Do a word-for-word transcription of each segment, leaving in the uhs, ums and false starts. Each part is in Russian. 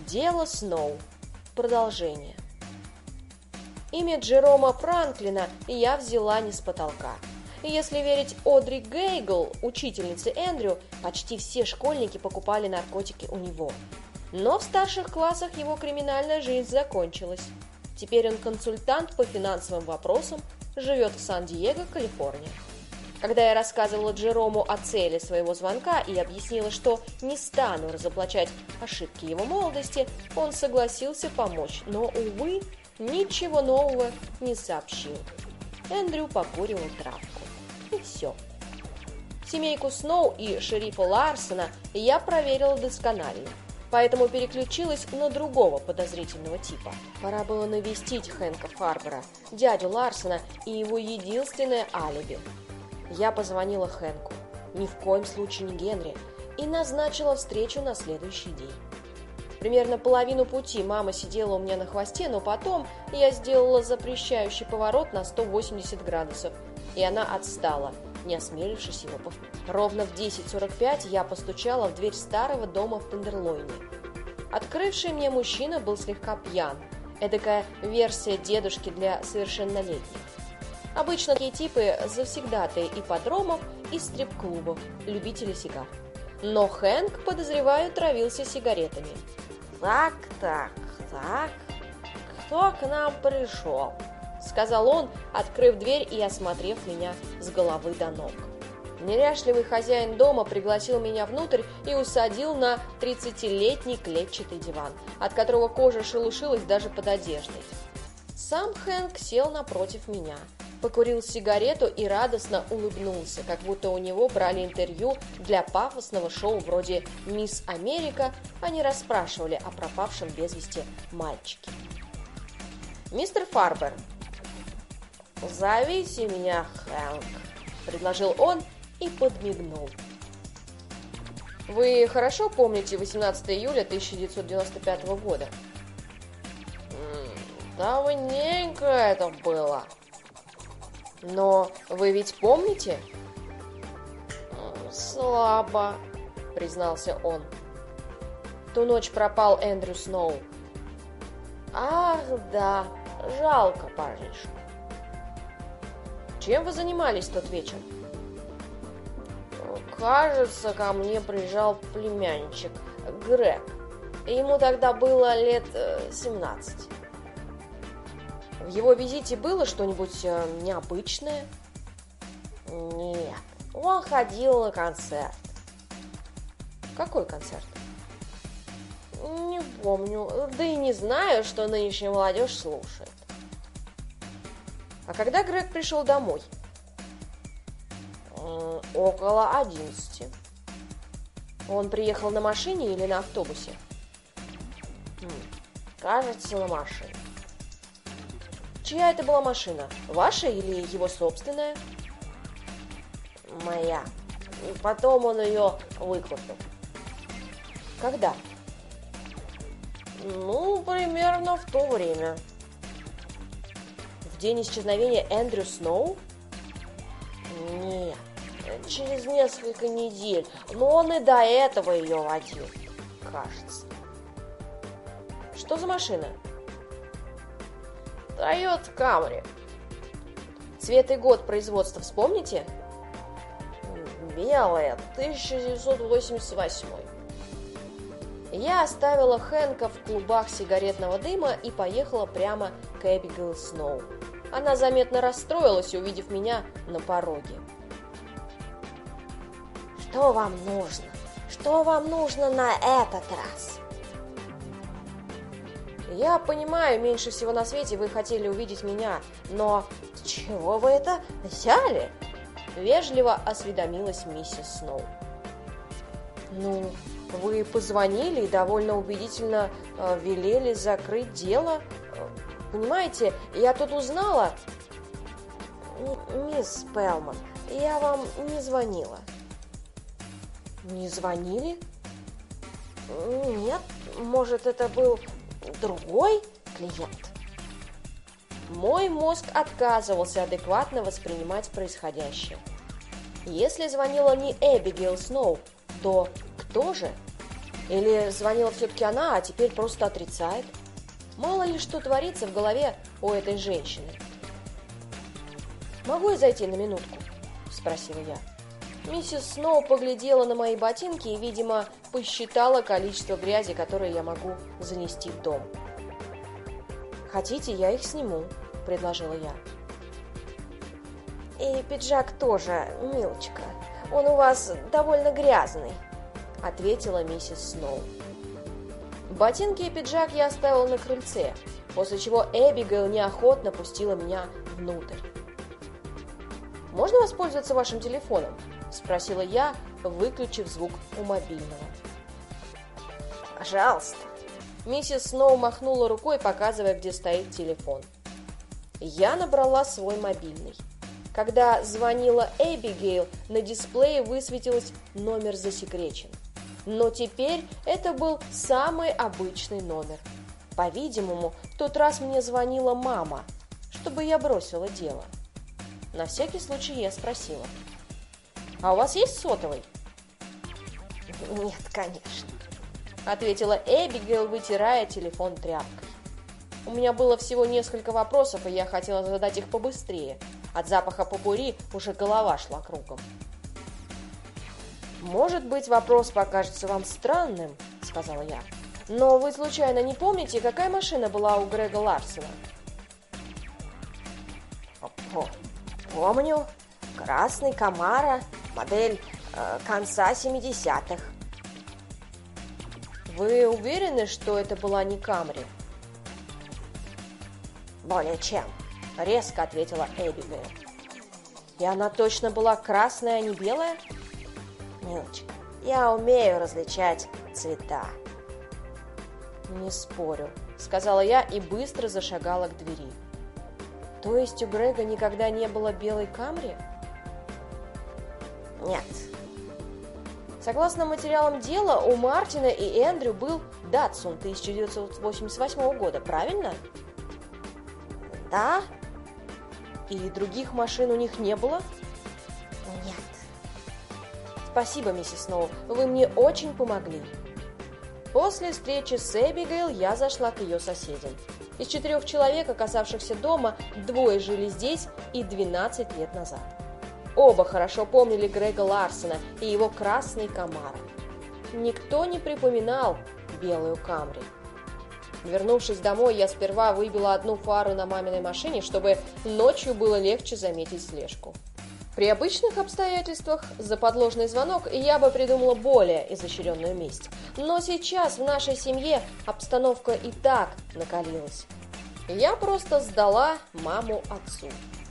Дело Сноу. Продолжение. Имя Джерома Франклина я взяла не с потолка. И если верить Одри Гейгл, учительнице Эндрю, почти все школьники покупали наркотики у него. Но в старших классах его криминальная жизнь закончилась. Теперь он консультант по финансовым вопросам, живет в Сан-Диего, Калифорния. Когда я рассказывала Джерому о цели своего звонка и объяснила, что не стану разоблачать ошибки его молодости, он согласился помочь, но, увы, ничего нового не сообщил. Эндрю покуривал травку. И все. Семейку Сноу и шерифа Ларсона я проверила досконально, поэтому переключилась на другого подозрительного типа. Пора было навестить Хэнка Фарбера, дядю Ларсона и его единственное алиби. Я позвонила Хэнку, ни в коем случае не Генри, и назначила встречу на следующий день. Примерно половину пути мама сидела у меня на хвосте, но потом я сделала запрещающий поворот на сто восемьдесят градусов, и она отстала, не осмелившись его повторить. Ровно в десять сорок пять я постучала в дверь старого дома в Тендерлойне. Открывший мне мужчина был слегка пьян, эдакая версия дедушки для совершеннолетних. Обычно такие типы завсегдатые ипподромов и стрип-клубов, любители сигар. Но Хэнк, подозреваю, травился сигаретами. «Так, так, так, кто к нам пришел?» — сказал он, открыв дверь и осмотрев меня с головы до ног. Неряшливый хозяин дома пригласил меня внутрь и усадил на тридцатилетний клетчатый диван, от которого кожа шелушилась даже под одеждой. Сам Хэнк сел напротив меня, покурил сигарету и радостно улыбнулся, как будто у него брали интервью для пафосного шоу вроде «Мисс Америка», а не расспрашивали о пропавшем без вести мальчике. «Мистер Фарбер, зовите меня Хэнк», — предложил он и подмигнул. «Вы хорошо помните восемнадцатое июля тысяча девятьсот девяносто пятого года?» «Давненько это было». «Но вы ведь помните?» «Слабо», — признался он. «Ту ночь пропал Эндрю Сноу». «Ах, да, жалко парнишку». «Чем вы занимались в тот вечер?» «Кажется, ко мне приезжал племянничек Грег. Ему тогда было лет семнадцать». В его визите было что-нибудь э, необычное? Нет, он ходил на концерт. Какой концерт? Не помню, да и не знаю, что нынешняя молодежь слушает. А когда Грег пришел домой? М-м, около одиннадцати. Он приехал на машине или на автобусе? М-м, кажется, на машине. Чья это была машина? Ваша или его собственная? Моя. И потом он ее выкупил. Когда? Ну, примерно в то время. В день исчезновения Эндрю Сноу? Нет, через несколько недель. Но он и до этого ее водил, кажется. Что за машина? Toyota Camry. Цвет и год производства вспомните? Белая, тысяча девятьсот восемьдесят восьмой. Я оставила Хэнка в клубах сигаретного дыма и поехала прямо к Эбигейл Сноу. Она заметно расстроилась, увидев меня на пороге. «Что вам нужно? Что вам нужно на этот раз?» «Я понимаю, меньше всего на свете вы хотели увидеть меня, но с чего вы это взяли?» Вежливо осведомилась миссис Сноу. «Ну, вы позвонили и довольно убедительно э, велели закрыть дело. Понимаете, я тут узнала...» «Мисс Пелман, я вам не звонила». «Не звонили?» «Нет, может, это был другой клиент». Мой мозг отказывался адекватно воспринимать происходящее. Если звонила не Эбигейл Сноу, то кто же? Или звонила все-таки она, а теперь просто отрицает? Мало ли что творится в голове у этой женщины. «Могу я зайти на минутку?» – спросила я. Миссис Сноу поглядела на мои ботинки и, видимо, посчитала количество грязи, которое я могу занести в дом. «Хотите, я их сниму», – предложила я. «И пиджак тоже, милочка. Он у вас довольно грязный», – ответила миссис Сноу. Ботинки и пиджак я оставила на крыльце, после чего Эбигейл неохотно пустила меня внутрь. «Можно воспользоваться вашим телефоном?» – спросила я, выключив звук у мобильного. «Пожалуйста». Миссис Сноу махнула рукой, показывая, где стоит телефон. Я набрала свой мобильный. Когда звонила Эбигейл, на дисплее высветилось «номер засекречен». Но теперь это был самый обычный номер. По-видимому, в тот раз мне звонила мама, чтобы я бросила дело. На всякий случай я спросила: «А у вас есть сотовый?» «Нет, конечно», — ответила Эбигейл, вытирая телефон тряпкой. У меня было всего несколько вопросов, и я хотела задать их побыстрее. От запаха попурри уже голова шла кругом. «Может быть, вопрос покажется вам странным», — сказала я. «Но вы случайно не помните, какая машина была у Грега Ларсена?» «Помню. Красный Камаро, модель э, конца семидесятых». «Вы уверены, что это была не Камри?» «Более чем», — резко ответила Эбигейл. «И она точно была красная, а не белая?» «Милочка, я умею различать цвета». «Не спорю», — сказала я и быстро зашагала к двери. «То есть у Грега никогда не было белой Камри?» «Нет». Согласно материалам дела, у Мартина и Эндрю был Датсун тысяча девятьсот восемьдесят восьмого года, правильно? «Да». «И других машин у них не было?» «Нет». «Спасибо, миссис Сноу, вы мне очень помогли». После встречи с Эбигейл я зашла к ее соседям. Из четырех человек, оказавшихся дома, двое жили здесь и двенадцать лет назад. Оба хорошо помнили Грега Ларсена и его красный Камаро. Никто не припоминал белую Камри. Вернувшись домой, я сперва выбила одну фару на маминой машине, чтобы ночью было легче заметить слежку. При обычных обстоятельствах за подложный звонок я бы придумала более изощренную месть. Но сейчас в нашей семье обстановка и так накалилась. Я просто сдала маму отцу.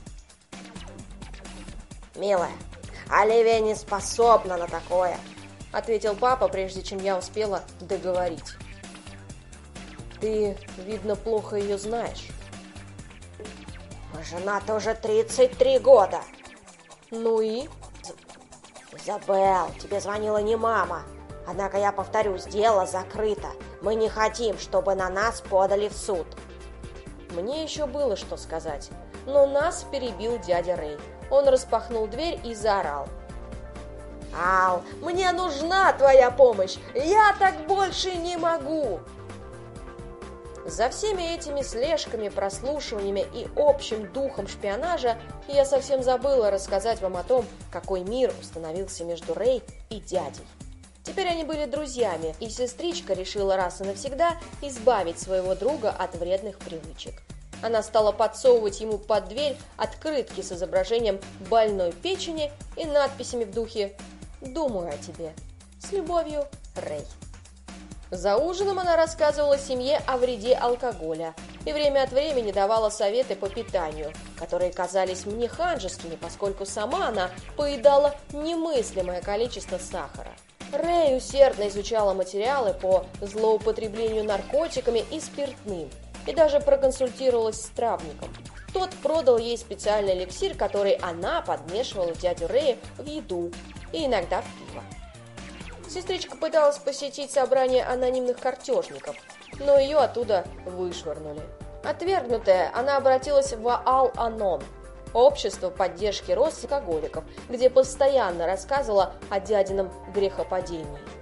«Милая, Оливия не способна на такое», — ответил папа, прежде чем я успела договорить. «Ты, видно, плохо ее знаешь». «Мы женаты уже тридцать три года». «Ну и?» «Изабелл, тебе звонила не мама. Однако я повторюсь, дело закрыто. Мы не хотим, чтобы на нас подали в суд». Мне еще было что сказать, но нас перебил дядя Рэй. Он распахнул дверь и заорал: «Ал, мне нужна твоя помощь! Я так больше не могу!» За всеми этими слежками, прослушиваниями и общим духом шпионажа я совсем забыла рассказать вам о том, какой мир установился между Рэй и дядей. Теперь они были друзьями, и сестричка решила раз и навсегда избавить своего друга от вредных привычек. Она стала подсовывать ему под дверь открытки с изображением больной печени и надписями в духе «Думаю о тебе. С любовью, Рэй». За ужином она рассказывала семье о вреде алкоголя и время от времени давала советы по питанию, которые казались мне ханжескими, поскольку сама она поедала немыслимое количество сахара. Рэй усердно изучала материалы по злоупотреблению наркотиками и спиртным и даже проконсультировалась с травником. Тот продал ей специальный эликсир, который она подмешивала дядю Рэя в еду и иногда в пиво. Сестричка пыталась посетить собрание анонимных картежников, но ее оттуда вышвырнули. Отвергнутая, она обратилась в Ал-Анон, общество поддержки алкоголиков, где постоянно рассказывала о дядином грехопадении.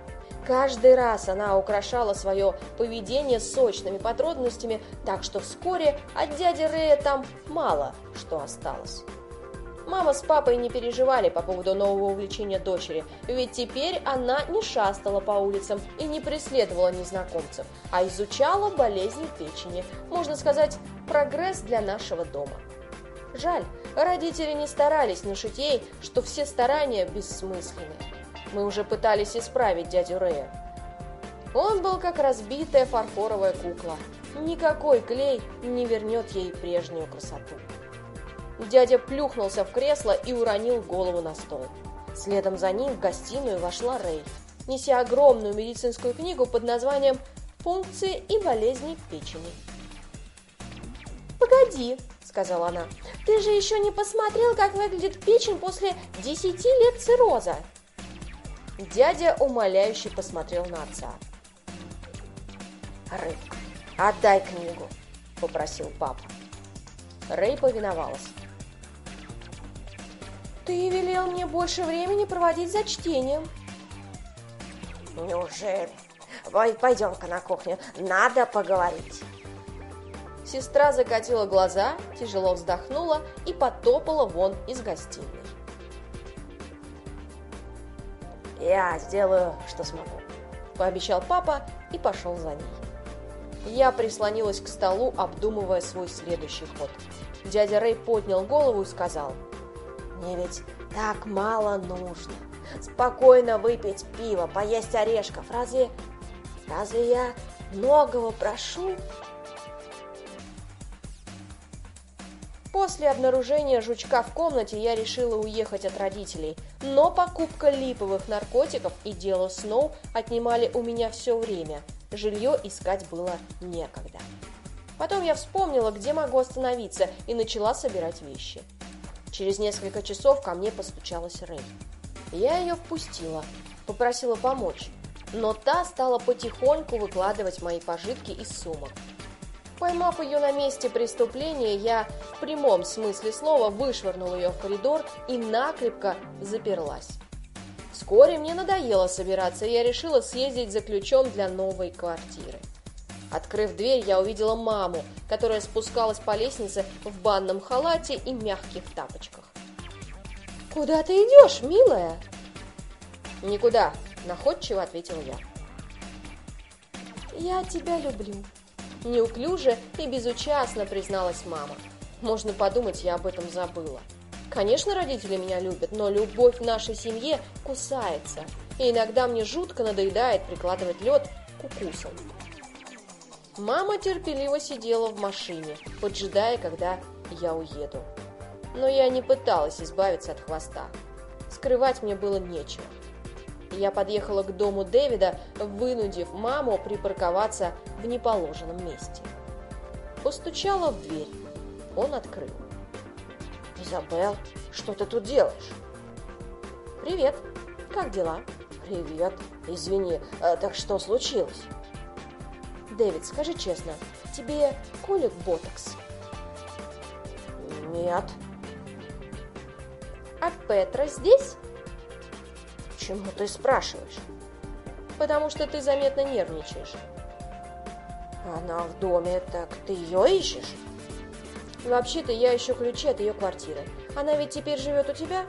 Каждый раз она украшала свое поведение сочными подробностями, так что вскоре от дяди Рэя там мало что осталось. Мама с папой не переживали по поводу нового увлечения дочери, ведь теперь она не шастала по улицам и не преследовала незнакомцев, а изучала болезни печени, можно сказать, прогресс для нашего дома. Жаль, родители не старались внушить ей, что все старания бессмысленны. Мы уже пытались исправить дядю Рэя. Он был как разбитая фарфоровая кукла. Никакой клей не вернет ей прежнюю красоту. Дядя плюхнулся в кресло и уронил голову на стол. Следом за ним в гостиную вошла Рэй, неся огромную медицинскую книгу под названием «Функции и болезни печени». «Погоди», — сказала она, — «ты же еще не посмотрел, как выглядит печень после десяти лет цирроза». Дядя умоляюще посмотрел на отца. «Рэй, отдай книгу», — попросил папа. Рэй повиновалась. «Ты велел мне больше времени проводить за чтением». «Неужели? Пойдем-ка на кухню, надо поговорить». Сестра закатила глаза, тяжело вздохнула и потопала вон из гостиной. «Я сделаю, что смогу», — пообещал папа и пошел за ней. Я прислонилась к столу, обдумывая свой следующий ход. Дядя Рэй поднял голову и сказал: «Мне ведь так мало нужно. Спокойно выпить пиво, поесть орешков. Разве... разве я многого прошу?» После обнаружения жучка в комнате я решила уехать от родителей, но покупка липовых наркотиков и дело Сноу отнимали у меня все время. Жилье искать было некогда. Потом я вспомнила, где могу остановиться, и начала собирать вещи. Через несколько часов ко мне постучалась Рэй. Я ее впустила, попросила помочь, но та стала потихоньку выкладывать мои пожитки из сумок. Поймав ее на месте преступления, я в прямом смысле слова вышвырнула ее в коридор и накрепко заперлась. Вскоре мне надоело собираться, и я решила съездить за ключом для новой квартиры. Открыв дверь, я увидела маму, которая спускалась по лестнице в банном халате и мягких тапочках. «Куда ты идешь, милая?» «Никуда», — находчиво ответила я. «Я тебя люблю», — неуклюже и безучастно призналась мама. Можно подумать, я об этом забыла. Конечно, родители меня любят, но любовь в нашей семье кусается, и иногда мне жутко надоедает прикладывать лед к укусам. Мама терпеливо сидела в машине, поджидая, когда я уеду. Но я не пыталась избавиться от хвоста. Скрывать мне было нечего. Я подъехала к дому Дэвида, вынудив маму припарковаться в неположенном месте. Постучала в дверь. Он открыл. «Изабелл, что ты тут делаешь?» «Привет. Как дела?» «Привет. Извини, а, так что случилось?» «Дэвид, скажи честно, тебе колют ботокс?» «Нет». «А Петра здесь?» «Почему ты спрашиваешь?» «Потому что ты заметно нервничаешь». «Она в доме, так ты ее ищешь?» «Вообще-то я ищу ключи от ее квартиры. Она ведь теперь живет у тебя?»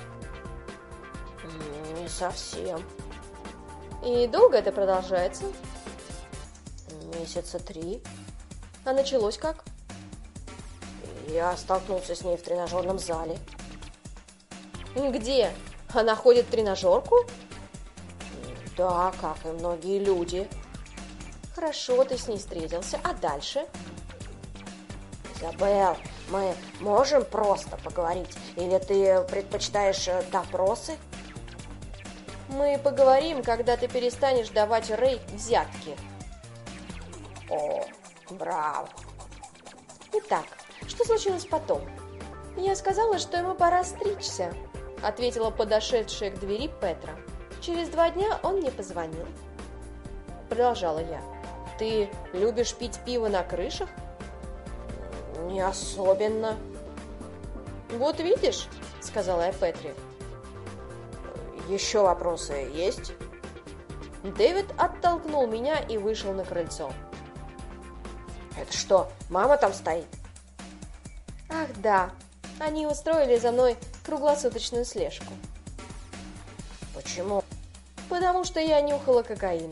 «Не совсем». «И долго это продолжается?» «Месяца три». «А началось как?» «Я столкнулся с ней в тренажерном зале». «Где? Она ходит в тренажерку?» «Да, как и многие люди». «Хорошо, ты с ней встретился. А дальше?» «Изабелл, мы можем просто поговорить? Или ты предпочитаешь допросы?» «Мы поговорим, когда ты перестанешь давать Рэй взятки». «О, браво!» «Итак, что случилось потом?» «Я сказала, что ему пора стричься», — ответила подошедшая к двери Петра. «Через два дня он мне позвонил». Продолжала я. «Ты любишь пить пиво на крышах?» «Не особенно». «Вот видишь», — сказала я Петре. «Еще вопросы есть?» Дэвид оттолкнул меня и вышел на крыльцо. «Это что, мама там стоит?» Ах да, они устроили за мной круглосуточную слежку. «Почему?» Потому что я нюхала кокаин.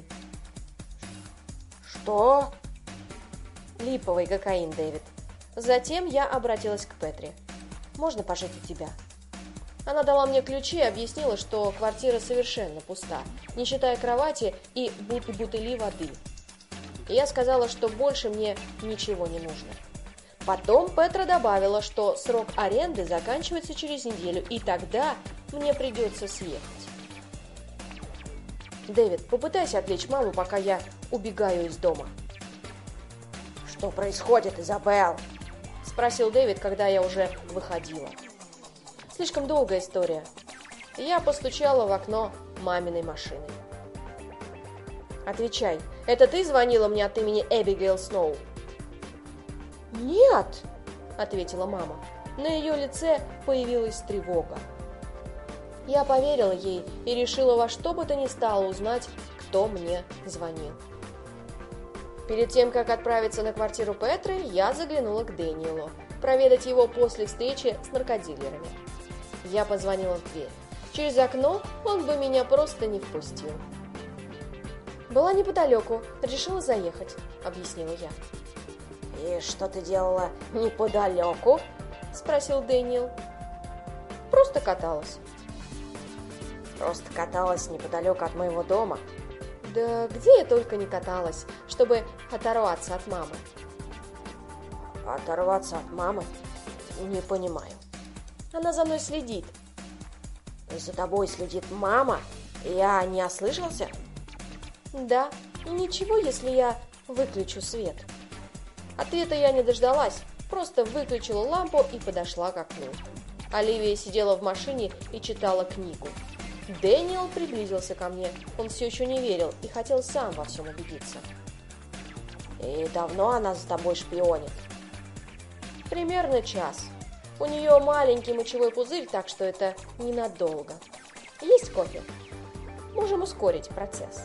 «Что?» Липовый кокаин, Дэвид. Затем я обратилась к Петри. «Можно пожить у тебя?» Она дала мне ключи и объяснила, что квартира совершенно пуста, не считая кровати и бут- бутыли воды. И я сказала, что больше мне ничего не нужно. Потом Петра добавила, что срок аренды заканчивается через неделю, и тогда мне придется съехать. «Дэвид, попытайся отвлечь маму, пока я убегаю из дома». «Что происходит, Изабелл?» – спросил Дэвид, когда я уже выходила. Слишком долгая история. Я постучала в окно маминой машины. «Отвечай, это ты звонила мне от имени Эбигейл Сноу?» «Нет», — ответила мама. На ее лице появилась тревога. Я поверила ей и решила во что бы то ни стало узнать, кто мне звонил. Перед тем, как отправиться на квартиру Петры, я заглянула к Дэниелу, проведать его после встречи с наркодилерами. Я позвонила в дверь. Через окно он бы меня просто не впустил. «Была неподалеку, решила заехать», — объяснила я. «И что ты делала неподалеку?» — спросил Дэниел. «Просто каталась». «Просто каталась неподалеку от моего дома?» «Да где я только не каталась, чтобы оторваться от мамы». «Оторваться от мамы? Не понимаю». «Она за мной следит». «И за тобой следит мама? Я не ослышался?» «Да, ничего, если я выключу свет». Ответа я не дождалась, просто выключила лампу и подошла к окну. Оливия сидела в машине и читала книгу. Дэниел приблизился ко мне, он все еще не верил и хотел сам во всем убедиться. «И давно она за тобой шпионит?» «Примерно час. У нее маленький мочевой пузырь, так что это ненадолго. Есть кофе? Можем ускорить процесс».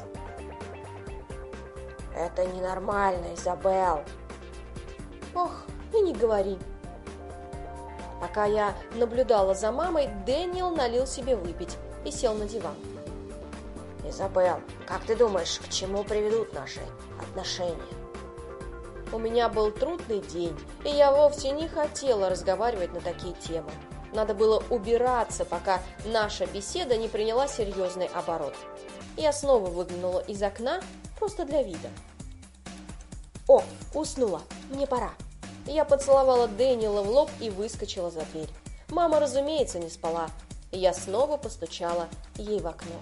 «Это ненормально, Изабелл». «Ох, и не говори». Пока я наблюдала за мамой, Дэниел налил себе выпить и сел на диван. «Изабелл, как ты думаешь, к чему приведут наши отношения?» У меня был трудный день, и я вовсе не хотела разговаривать на такие темы. Надо было убираться, пока наша беседа не приняла серьезный оборот. Я снова выглянула из окна, просто для вида. «О, уснула, мне пора». Я поцеловала Дэниела в лоб и выскочила за дверь. Мама, разумеется, не спала, и я снова постучала ей в окно.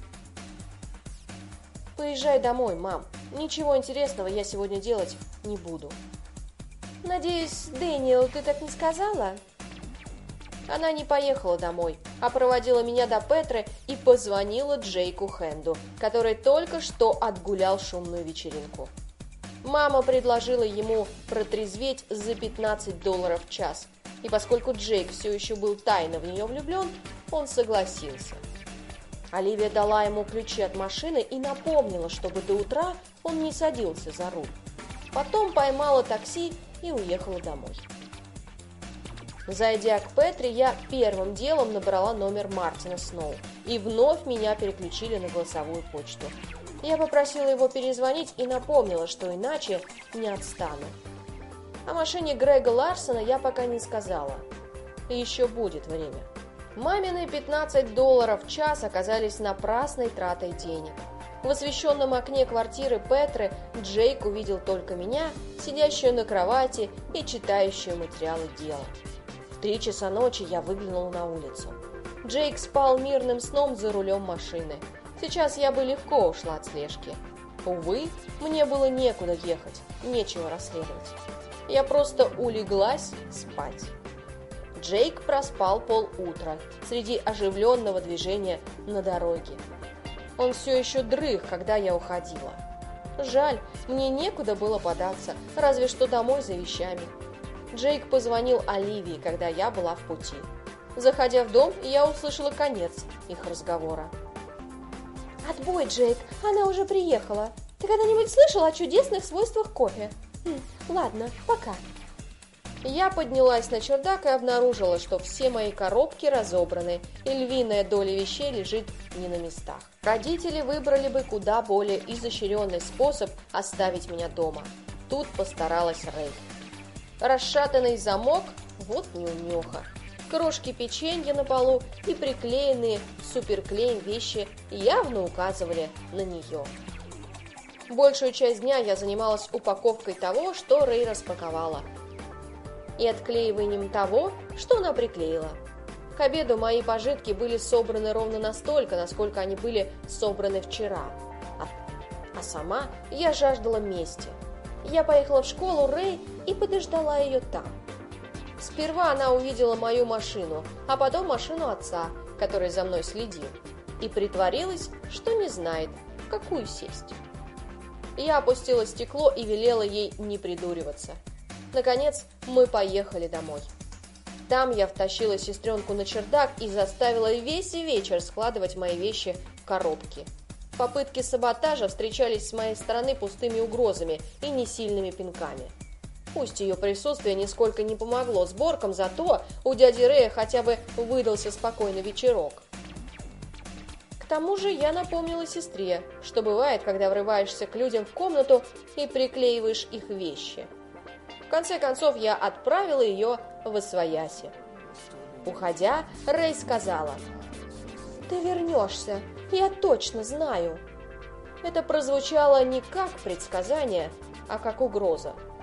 «Поезжай домой, мам. Ничего интересного я сегодня делать не буду». «Надеюсь, Дэниел, ты так не сказала?» Она не поехала домой, а проводила меня до Петры и позвонила Джейку Хенду, который только что отгулял шумную вечеринку. Мама предложила ему протрезветь за пятнадцать долларов в час, и поскольку Джейк все еще был тайно в нее влюблен, он согласился. Оливия дала ему ключи от машины и напомнила, чтобы до утра он не садился за руль. Потом поймала такси и уехала домой. Зайдя к Петре, я первым делом набрала номер Мартина Сноу, и вновь меня переключили на голосовую почту. Я попросила его перезвонить и напомнила, что иначе не отстану. О машине Грега Ларсона я пока не сказала. И еще будет время. Мамины пятнадцать долларов в час оказались напрасной тратой денег. В освещенном окне квартиры Петры Джейк увидел только меня, сидящую на кровати и читающую материалы дела. В три часа ночи я выглянула на улицу. Джейк спал мирным сном за рулем машины. Сейчас я бы легко ушла от слежки. Увы, мне было некуда ехать, нечего расследовать. Я просто улеглась спать. Джейк проспал полутра среди оживленного движения на дороге. Он все еще дрых, когда я уходила. Жаль, мне некуда было податься, разве что домой за вещами. Джейк позвонил Оливии, когда я была в пути. Заходя в дом, я услышала конец их разговора. Отбой, Джейк, она уже приехала. Ты когда-нибудь слышал о чудесных свойствах кофе? Хм, ладно, пока. Я поднялась на чердак и обнаружила, что все мои коробки разобраны, и львиная доля вещей лежит не на местах. Родители выбрали бы куда более изощренный способ оставить меня дома. Тут постаралась Рэй. Расшатанный замок – вот неумеха. Крошки печенья на полу и приклеенные суперклеем вещи явно указывали на нее. Большую часть дня я занималась упаковкой того, что Рэй распаковала, и отклеиванием того, что она приклеила. К обеду мои пожитки были собраны ровно настолько, насколько они были собраны вчера. А, а сама я жаждала мести. Я поехала в школу Рэй и подождала ее там. Сперва она увидела мою машину, а потом машину отца, который за мной следил, и притворилась, что не знает, в какую сесть. Я опустила стекло и велела ей не придуриваться. Наконец, мы поехали домой. Там я втащила сестренку на чердак и заставила весь вечер складывать мои вещи в коробки. Попытки саботажа встречались с моей стороны пустыми угрозами и несильными пинками. Пусть ее присутствие нисколько не помогло сборкам, зато у дяди Рэя хотя бы выдался спокойный вечерок. К тому же я напомнила сестре, что бывает, когда врываешься к людям в комнату и приклеиваешь их вещи. В конце концов, я отправила ее восвояси. Уходя, Рэй сказала: «Ты вернешься, я точно знаю». Это прозвучало не как предсказание, а как угроза.